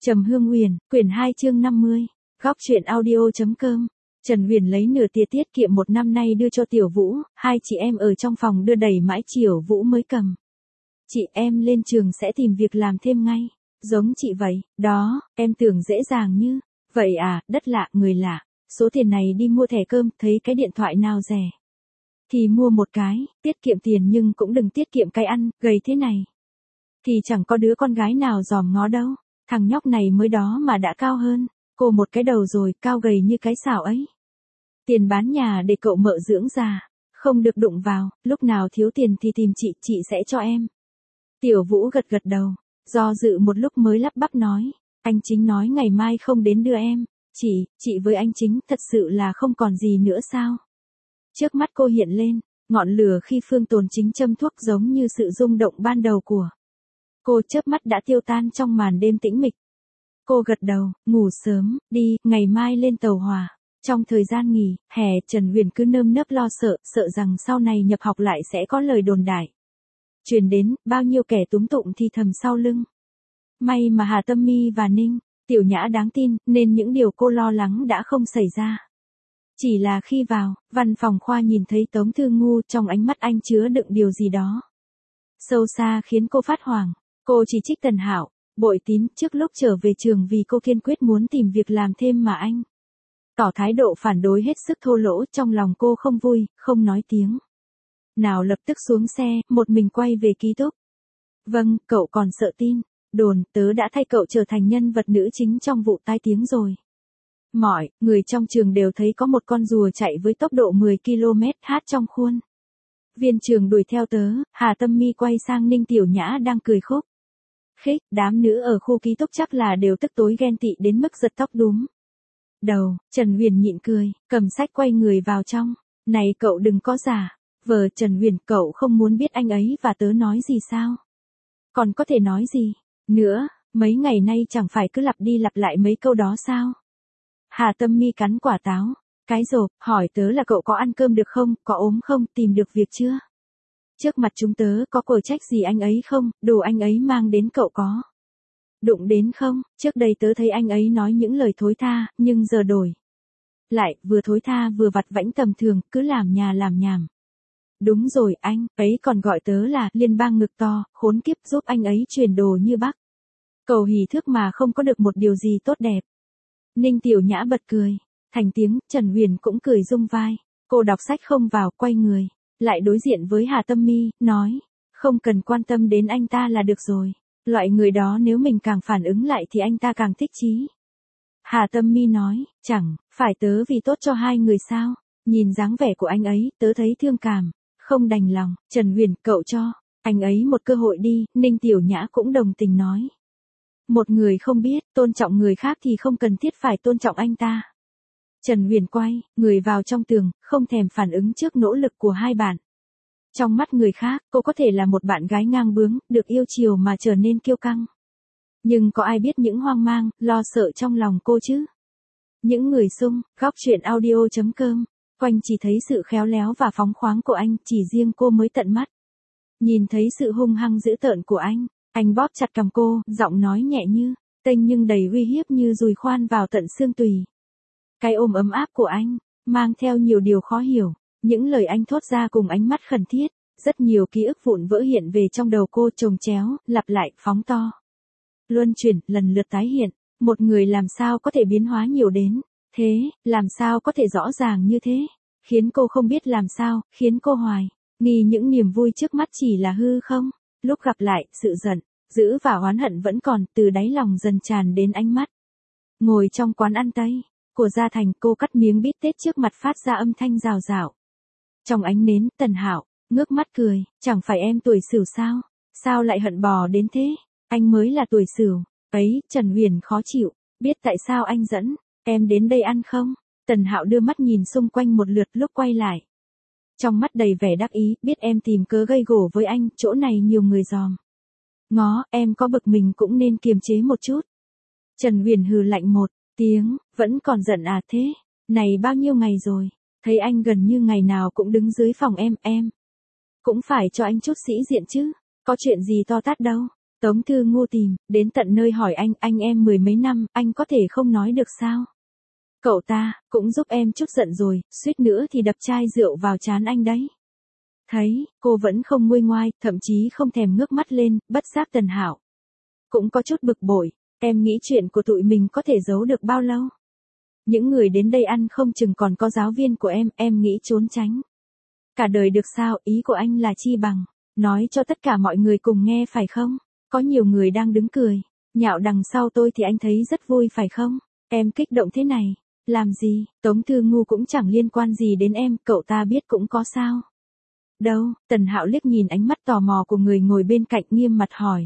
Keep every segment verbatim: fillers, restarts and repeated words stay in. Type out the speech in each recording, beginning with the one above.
Trầm Hương Huyền, quyển hai chương năm mươi, góc truyện audio.com. Trần Huyền lấy nửa tia tiết kiệm một năm nay đưa cho Tiểu Vũ, hai chị em ở trong phòng đưa đầy mãi Tiểu Vũ mới cầm. Chị em lên trường sẽ tìm việc làm thêm ngay, giống chị vậy, đó, em tưởng dễ dàng như, vậy à, đất lạ, người lạ, số tiền này đi mua thẻ cơm, thấy cái điện thoại nào rẻ. Thì mua một cái, tiết kiệm tiền nhưng cũng đừng tiết kiệm cái ăn, gầy thế này. Thì chẳng có đứa con gái nào dòm ngó đâu. Thằng nhóc này mới đó mà đã cao hơn cô một cái đầu rồi, cao gầy như cái xào ấy. Tiền bán nhà để cậu mợ dưỡng già, không được đụng vào, lúc nào thiếu tiền thì tìm chị, chị sẽ cho em. Tiểu Vũ gật gật đầu, do dự một lúc mới lắp bắp nói, anh Chính nói ngày mai không đến đưa em. Chị, chị với anh Chính thật sự là không còn gì nữa sao? Trước mắt cô hiện lên, ngọn lửa khi Phương Tồn Chính châm thuốc giống như sự rung động ban đầu của cô, chớp mắt đã tiêu tan trong màn đêm tĩnh mịch. Cô gật đầu, ngủ sớm, đi, ngày mai lên tàu hỏa. Trong thời gian nghỉ, hè, Trần Huyền cứ nơm nớp lo sợ, sợ rằng sau này nhập học lại sẽ có lời đồn đại truyền đến, bao nhiêu kẻ túm tụng thì thầm sau lưng. May mà Hà Tâm My và Ninh Tiểu Nhã đáng tin, nên những điều cô lo lắng đã không xảy ra. Chỉ là khi vào văn phòng khoa nhìn thấy Tống Thư Ngu, trong ánh mắt anh chứa đựng điều gì đó sâu xa khiến cô phát hoảng. Cô chỉ trích Tần Hạo, bội tín trước lúc trở về trường vì cô kiên quyết muốn tìm việc làm thêm mà anh tỏ thái độ phản đối hết sức thô lỗ. Trong lòng cô không vui, không nói tiếng nào, lập tức xuống xe, một mình quay về ký túc. Vâng, cậu còn sợ tin đồn, tớ đã thay cậu trở thành nhân vật nữ chính trong vụ tai tiếng rồi. Mọi người trong trường đều thấy có một con rùa chạy với tốc độ mười ki lô mét hát trong khuôn viên trường đuổi theo tớ. Hà Tâm My quay sang Ninh Tiểu Nhã đang cười khúc khích, đám nữ ở khu ký túc chắc là đều tức tối ghen tị đến mức giật tóc đúm đầu. Trần Huyền nhịn cười, cầm sách quay người vào trong. Này cậu đừng có giả vờ. Trần Huyền, cậu không muốn biết anh ấy và tớ nói gì sao? Còn có thể nói gì nữa, mấy ngày nay chẳng phải cứ lặp đi lặp lại mấy câu đó sao? Hà Tâm My cắn quả táo, cái rộp, hỏi tớ là cậu có ăn cơm được không, có ốm không, tìm được việc chưa? Trước mặt chúng tớ có quở trách gì anh ấy không, đồ anh ấy mang đến cậu có đụng đến không? Trước đây tớ thấy anh ấy nói những lời thối tha, nhưng giờ đổi lại, vừa thối tha vừa vặt vãnh tầm thường, cứ làm nhà làm nhảm. Đúng rồi, anh ấy còn gọi tớ là liên bang ngực to, khốn kiếp, giúp anh ấy truyền đồ như Bắc Cầu hì thước mà không có được một điều gì tốt đẹp. Ninh Tiểu Nhã bật cười thành tiếng, Trần Huyền cũng cười rung vai. Cô đọc sách không vào, quay người lại đối diện với Hà Tâm My, nói, không cần quan tâm đến anh ta là được rồi. Loại người đó nếu mình càng phản ứng lại thì anh ta càng thích chí. Hà Tâm My nói, chẳng phải tớ vì tốt cho hai người sao? Nhìn dáng vẻ của anh ấy, tớ thấy thương cảm, không đành lòng. Trần Huyền, cậu cho anh ấy một cơ hội đi. Ninh Tiểu Nhã cũng đồng tình nói, một người không biết tôn trọng người khác thì không cần thiết phải tôn trọng anh ta. Trần Huyền quay người vào trong tường, không thèm phản ứng trước nỗ lực của hai bạn. Trong mắt người khác, cô có thể là một bạn gái ngang bướng, được yêu chiều mà trở nên kiêu căng. Nhưng có ai biết những hoang mang, lo sợ trong lòng cô chứ? Những người xung, góc truyện audio.com, quanh chỉ thấy sự khéo léo và phóng khoáng của anh, chỉ riêng cô mới tận mắt nhìn thấy sự hung hăng dữ tợn của anh. Anh bóp chặt cằm cô, giọng nói nhẹ như tênh nhưng đầy uy hiếp như dùi khoan vào tận xương tùy. Cái ôm ấm áp của anh mang theo nhiều điều khó hiểu. Những lời anh thốt ra cùng ánh mắt khẩn thiết, rất nhiều ký ức vụn vỡ hiện về trong đầu cô, chồng chéo, lặp lại, phóng to, luân chuyển, lần lượt tái hiện. Một người làm sao có thể biến hóa nhiều đến thế, làm sao có thể rõ ràng như thế, khiến cô không biết làm sao, khiến cô hoài nghi những niềm vui trước mắt chỉ là hư không. Lúc gặp lại, sự giận dữ và oán hận vẫn còn, từ đáy lòng dần tràn đến ánh mắt. Ngồi trong quán ăn Tây của Gia Thành, cô cắt miếng bít tết trước mặt phát ra âm thanh rào rào. Trong ánh nến, Tần Hạo ngước mắt cười, chẳng phải em tuổi Sửu sao? Sao lại hận bò đến thế? Anh mới là tuổi Sửu. Ấy, Trần Huyền khó chịu, biết tại sao anh dẫn em đến đây ăn không? Tần Hạo đưa mắt nhìn xung quanh một lượt, lúc quay lại, trong mắt đầy vẻ đắc ý, biết em tìm cớ gây gổ với anh, chỗ này nhiều người dòm ngó, em có bực mình cũng nên kiềm chế một chút. Trần Huyền hừ lạnh một tiếng, vẫn còn giận à? Thế này bao nhiêu ngày rồi, thấy anh gần như ngày nào cũng đứng dưới phòng em, em cũng phải cho anh chút sĩ diện chứ, có chuyện gì to tát đâu. Tống Thư Ngu tìm, đến tận nơi hỏi anh, anh em mười mấy năm, anh có thể không nói được sao? Cậu ta, cũng giúp em chút giận rồi, suýt nữa thì đập chai rượu vào trán anh đấy. Thấy, cô vẫn không nguôi ngoai, thậm chí không thèm ngước mắt lên, bất giác Tần Hạo cũng có chút bực bội, em nghĩ chuyện của tụi mình có thể giấu được bao lâu? Những người đến đây ăn không chừng còn có giáo viên của em, em nghĩ trốn tránh cả đời được sao? Ý của anh là chi bằng nói cho tất cả mọi người cùng nghe phải không? Có nhiều người đang đứng cười nhạo đằng sau tôi thì anh thấy rất vui phải không? Em kích động thế này, làm gì? Tống Thư Ngu cũng chẳng liên quan gì đến em, cậu ta biết cũng có sao. Đâu? Tần Hạo liếc nhìn ánh mắt tò mò của người ngồi bên cạnh, nghiêm mặt hỏi.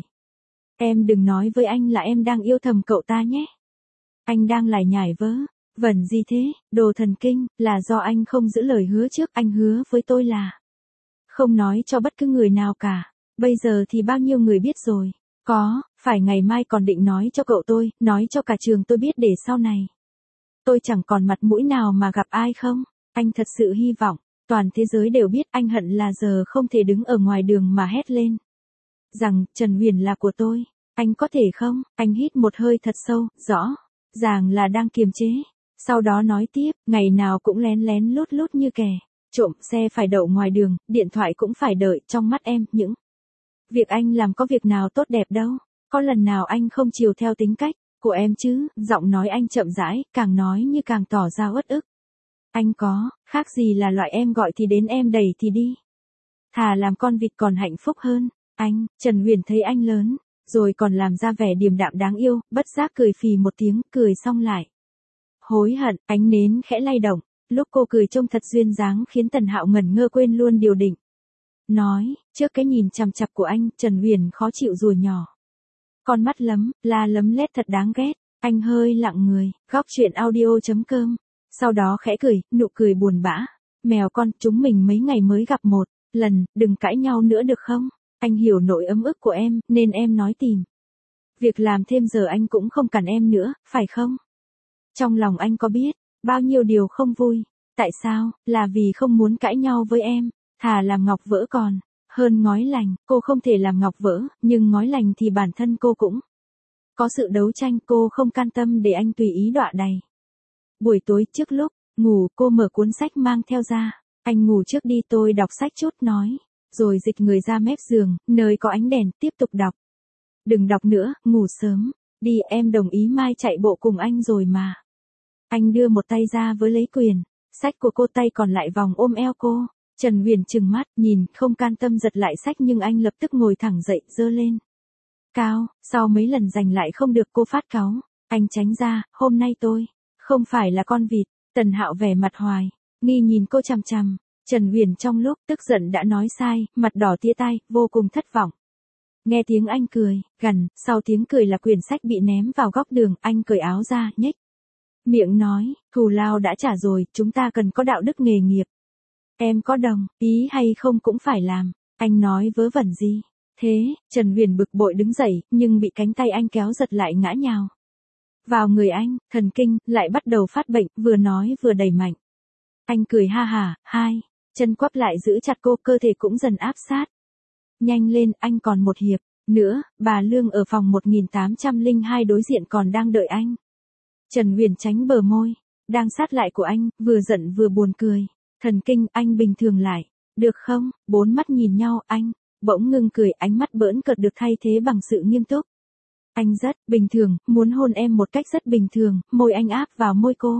Em đừng nói với anh là em đang yêu thầm cậu ta nhé. Anh đang lải nhải vớ vẩn gì thế? Đồ thần kinh, là do anh không giữ lời hứa trước, anh hứa với tôi là không nói cho bất cứ người nào cả. Bây giờ thì bao nhiêu người biết rồi. Có, phải ngày mai còn định nói cho cậu tôi, nói cho cả trường tôi biết để sau này tôi chẳng còn mặt mũi nào mà gặp ai không? Anh thật sự hy vọng toàn thế giới đều biết, anh hận là giờ không thể đứng ở ngoài đường mà hét lên rằng Trần Huyền là của tôi. Anh có thể không? Anh hít một hơi thật sâu, rõ ràng là đang kiềm chế. Sau đó nói tiếp, ngày nào cũng lén lén lút lút như kẻ trộm, xe phải đậu ngoài đường, điện thoại cũng phải đợi, trong mắt em, những việc anh làm có việc nào tốt đẹp đâu. Có lần nào anh không chiều theo tính cách của em chứ? Giọng nói anh chậm rãi, càng nói như càng tỏ ra uất ức. Anh có, khác gì là loại em gọi thì đến em đẩy thì đi. Thà làm con vịt còn hạnh phúc hơn. Anh, Trần Huyền thấy anh lớn, rồi còn làm ra vẻ điềm đạm đáng yêu, bất giác cười phì một tiếng, cười xong lại hối hận, ánh nến khẽ lay động, lúc cô cười trông thật duyên dáng khiến Tần Hạo ngẩn ngơ quên luôn điều định nói, trước cái nhìn chằm chằm của anh, Trần Huyền khó chịu rùa nhỏ. Con mắt lấm, la lấm lét thật đáng ghét, anh hơi lặng người, góc chuyện audio chấm com. Sau đó khẽ cười, nụ cười buồn bã. Mèo con, chúng mình mấy ngày mới gặp một lần, đừng cãi nhau nữa được không? Anh hiểu nỗi ấm ức của em, nên em nói tìm việc làm thêm, giờ anh cũng không cản em nữa, phải không? Trong lòng anh có biết bao nhiêu điều không vui. Tại sao? Là vì không muốn cãi nhau với em. Thà làm ngọc vỡ còn hơn ngói lành. Cô không thể làm ngọc vỡ, nhưng ngói lành thì bản thân cô cũng có sự đấu tranh, cô không can tâm để anh tùy ý đọa đày. Buổi tối trước lúc ngủ, cô mở cuốn sách mang theo ra. Anh ngủ trước đi, tôi đọc sách chút nói. Rồi dịch người ra mép giường, nơi có ánh đèn, tiếp tục đọc. Đừng đọc nữa, ngủ sớm. Đi, em đồng ý mai chạy bộ cùng anh rồi mà. Anh đưa một tay ra với lấy quyền sách của cô, tay còn lại vòng ôm eo cô. Trần Huyền trừng mắt, nhìn, không can tâm giật lại sách, nhưng anh lập tức ngồi thẳng dậy, giơ lên cao. Sau mấy lần giành lại không được, cô phát cáu. Anh tránh ra, hôm nay tôi không phải là con vịt. Tần Hạo vẻ mặt hoài nghi nhìn cô chằm chằm. Trần Huyền trong lúc tức giận đã nói sai, mặt đỏ tía tai, vô cùng thất vọng. Nghe tiếng anh cười gằn, sau tiếng cười là quyển sách bị ném vào góc đường. Anh cởi áo ra, nhếch miệng nói, thù lao đã trả rồi, chúng ta cần có đạo đức nghề nghiệp. Em có đồng ý hay không cũng phải làm. Anh nói vớ vẩn gì thế? Trần Huyền bực bội đứng dậy, nhưng bị cánh tay anh kéo giật lại, ngã nhào vào người anh. Thần kinh lại bắt đầu phát bệnh, vừa nói vừa đẩy mạnh. Anh cười ha hả, hai chân quắp lại giữ chặt cô, cơ thể cũng dần áp sát. Nhanh lên, anh còn một hiệp nữa. Bà Lương ở phòng một nghìn tám trăm lẻ hai đối diện còn đang đợi anh. Trần Huyền tránh bờ môi đang sát lại của anh, vừa giận vừa buồn cười. Thần kinh, anh bình thường lại được không? Bốn mắt nhìn nhau, anh bỗng ngưng cười, ánh mắt bỡn cợt được thay thế bằng sự nghiêm túc. Anh rất bình thường, muốn hôn em một cách rất bình thường. Môi anh áp vào môi cô.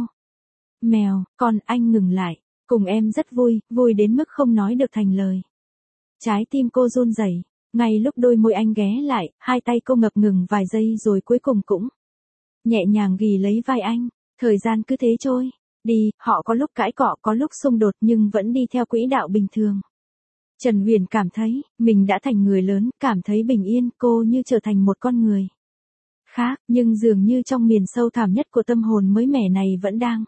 Mèo con, anh ngừng lại. Cùng em rất vui, vui đến mức không nói được thành lời. Trái tim cô run rẩy. Ngay lúc đôi môi anh ghé lại, hai tay cô ngập ngừng vài giây, rồi cuối cùng cũng nhẹ nhàng ghì lấy vai anh. Thời gian cứ thế trôi đi, họ có lúc cãi cọ, có lúc xung đột, nhưng vẫn đi theo quỹ đạo bình thường. Trần Huyền cảm thấy mình đã thành người lớn, cảm thấy bình yên, cô như trở thành một con người khác, nhưng dường như trong miền sâu thẳm nhất của tâm hồn mới mẻ này vẫn đang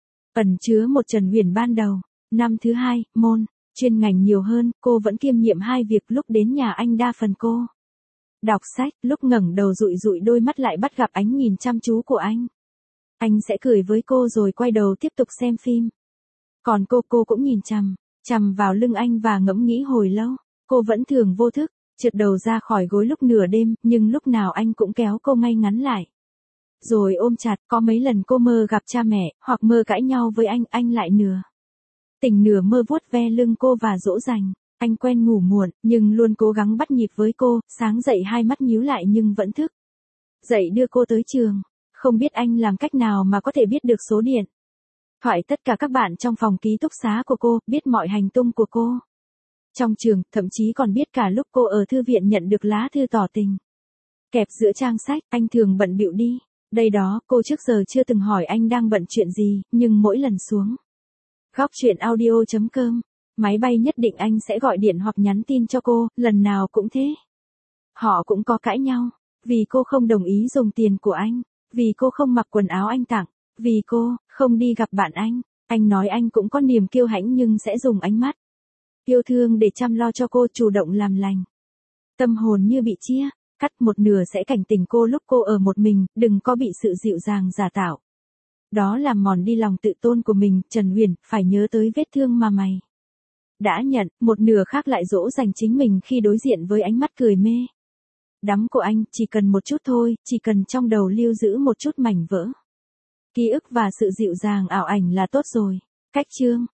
ẩn chứa một Trần Huyền ban đầu. Năm thứ hai, môn chuyên ngành nhiều hơn, cô vẫn kiêm nhiệm hai việc. Lúc đến nhà anh đa phần cô đọc sách, lúc ngẩng đầu dụi dụi đôi mắt lại bắt gặp ánh nhìn chăm chú của anh. Anh sẽ cười với cô rồi quay đầu tiếp tục xem phim. Còn cô, cô cũng nhìn chằm chằm vào lưng anh và ngẫm nghĩ hồi lâu. Cô vẫn thường vô thức trượt đầu ra khỏi gối lúc nửa đêm, nhưng lúc nào anh cũng kéo cô ngay ngắn lại. Rồi ôm chặt, có mấy lần cô mơ gặp cha mẹ, hoặc mơ cãi nhau với anh, anh lại nửa tỉnh nửa mơ vuốt ve lưng cô và dỗ dành. Anh quen ngủ muộn, nhưng luôn cố gắng bắt nhịp với cô, sáng dậy hai mắt nhíu lại nhưng vẫn thức. Dậy đưa cô tới trường. Không biết anh làm cách nào mà có thể biết được số điện thoại tất cả các bạn trong phòng ký túc xá của cô, biết mọi hành tung của cô trong trường, thậm chí còn biết cả lúc cô ở thư viện nhận được lá thư tỏ tình. Kẹp giữa trang sách, anh thường bận bịu đi. Đây đó, cô trước giờ chưa từng hỏi anh đang bận chuyện gì, nhưng mỗi lần xuống góc chuyện audio chấm com, máy bay nhất định anh sẽ gọi điện hoặc nhắn tin cho cô, lần nào cũng thế. Họ cũng có cãi nhau, vì cô không đồng ý dùng tiền của anh, vì cô không mặc quần áo anh tặng, vì cô không đi gặp bạn anh. Anh nói anh cũng có niềm kiêu hãnh nhưng sẽ dùng ánh mắt yêu thương để chăm lo cho cô, chủ động làm lành. Tâm hồn như bị chia cắt, một nửa sẽ cảnh tỉnh cô lúc cô ở một mình, đừng có bị sự dịu dàng giả tạo đó làm mòn đi lòng tự tôn của mình. Trần Huyền, phải nhớ tới vết thương mà mày đã nhận. Một nửa khác lại dỗ dành chính mình khi đối diện với ánh mắt cười mê đắm của anh. Chỉ cần một chút thôi, chỉ cần trong đầu lưu giữ một chút mảnh vỡ ký ức và sự dịu dàng ảo ảnh là tốt rồi. Cách chương